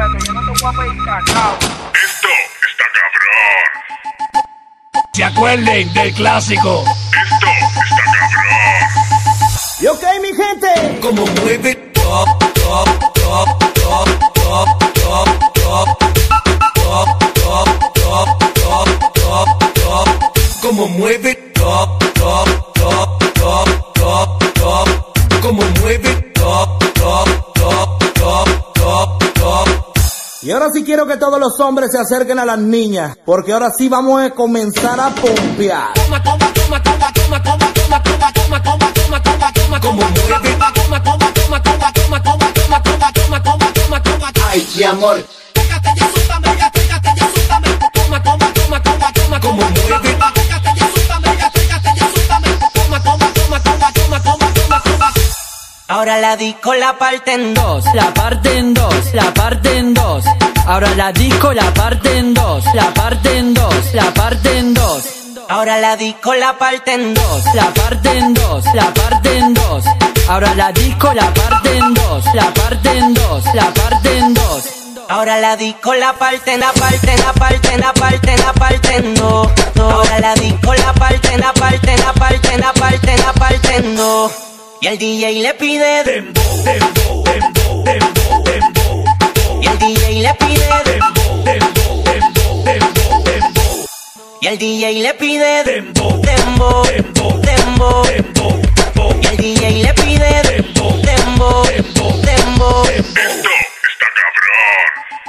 que yo no te voy a pedir cacao. Esto está cabrón. Se acuerden del clásico. Esto está cabrón. Y ok, mi gente, como mueve top, top, top, top, top, top, top, top, top, top, top, top, top, como mueve top, top, top, top, top, top, como mueve top, top, top, top, top, top. Y ahora sí quiero que todos los hombres se acerquen a las niñas, porque ahora sí vamos a comenzar a pompear. Toma, toma, toma, toma, toma, toma, toma, toma, toma, toma, toma, toma, toma, como mueve. Toma, toma, toma, toma, toma, toma, toma, toma, toma, toma, toma, toma, toma. Ay, mi amor. Pégate y súbame, pégate y súbame. Toma, toma, toma, toma, toma, como mueve. Pégate y súbame, pégate y súbame. Toma, toma, toma, toma, toma, toma, toma, toma. Ahora la disco la parte en dos, la parte en dos, la parte en dos. Ahora la disco la parte en dos, la parte en dos, la parte en dos. ahora la disco la parte en dos, La parte en dos, la parte en dos. Ahora la disco la parte en dos, la parte en dos, la parte en dos. ahora la disco la parte en la parte en la parte en la parte en la parte en dos. Ahora la disco la parte en la parte en la parte en la parte en la parte en dos. Y el DJ le pide Dembow, dembow, dembow, dembow, dembow. y el DJ le pide Dembow, dembow, dembow, dembow, dembow. y el DJ le pide Dembow, dembow, dembow, dembow. dembow, dembow. Y el DJ le pide Dembow, dembow, dembow, dembow. Esto está cabrón.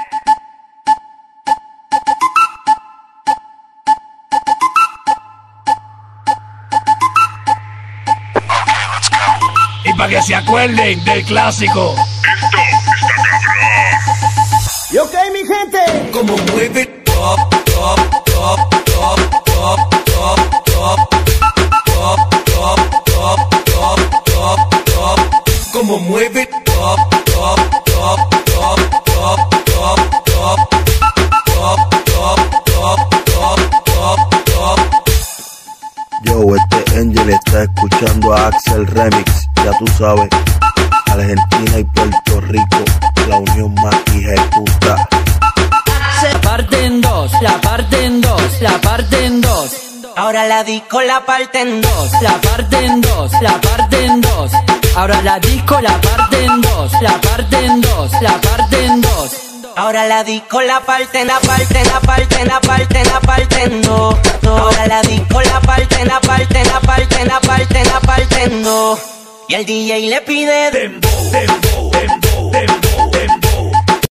Y para que se acuerden del clásico. Esto está cabrón. Y ok, mi gente, Como mueve top, top, top, top, top, top, top, top, top, top, top, top, top. Como mueve top, top, top, top, top, top, top, top, top, top, top, top, top. Yo, este Angel está escuchando a Axel Remix, ya tú sabes, Argentina y Puerto Rico, la unión más hija de puta. La parte en dos, la parte en dos, la parte en dos. Ahora la disco la parte en dos, La parte en dos, la parte en dos. Ahora la disco la parte en dos, la parte en dos, la parte en dos. ahora la disco la parte en la parte en la parte en la parte en la parte en dos. Ahora la disco la parte en la parte en la parte en la parte en la parte en dos. Y el DJ le pide Dembow, dembow, dembow, dembow, dembow.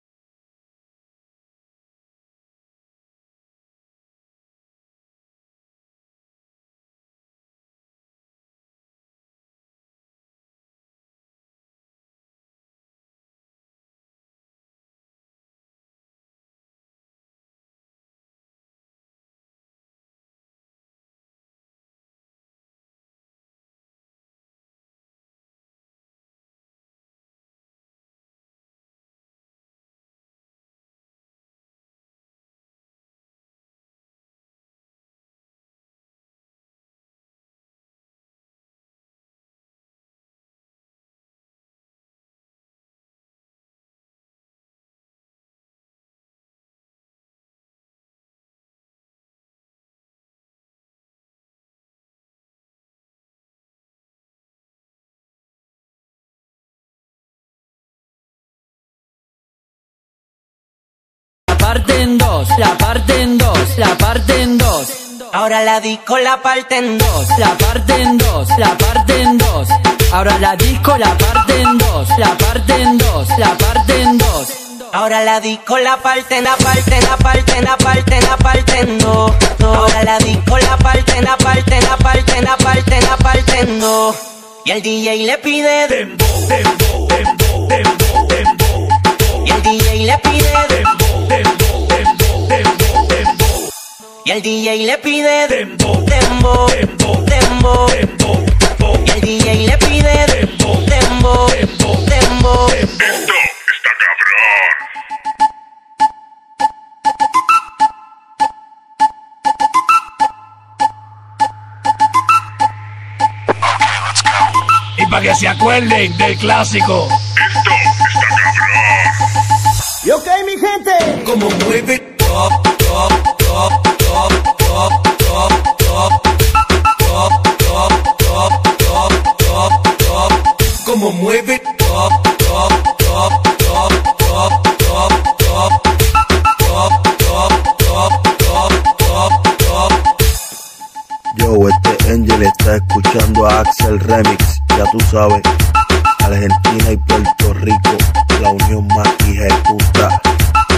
La parte en dos, la parte en dos, la parte en dos. ahora la disco la parte en dos, La parte en dos, la parte en dos. Ahora la disco la parte en dos, la parte en dos, la parte en dos. ahora la disco la parte en la parte en la parte en la parte en la parte en dos. Ahora la disco la parte en la parte en la parte en la parte en la parte en dos. Y el DJ le pide Dembow, dembow, dembow, dembow, dembow. y el DJ le pide Dembow, dembow, dembow, dembow, dembow. y el DJ le pide Dembow, dembow, dembow, dembow. dembow, dembow. Y el DJ le pide Dembow, dembow, dembow, dembow. Esto está cabrón. Y para que se acuerden del clásico. Esto está cabrón. y ok, mi gente. Como mueve top, top, top, top, top, top, top, top, top, top, top, top, top. Como mueve top, top, top, top, top, top, top, top, top, top, top, top, top. Yo, este Angel está escuchando a Axel Remix, ya tú sabes. Argentina y Puerto Rico, la unión más hija de puta.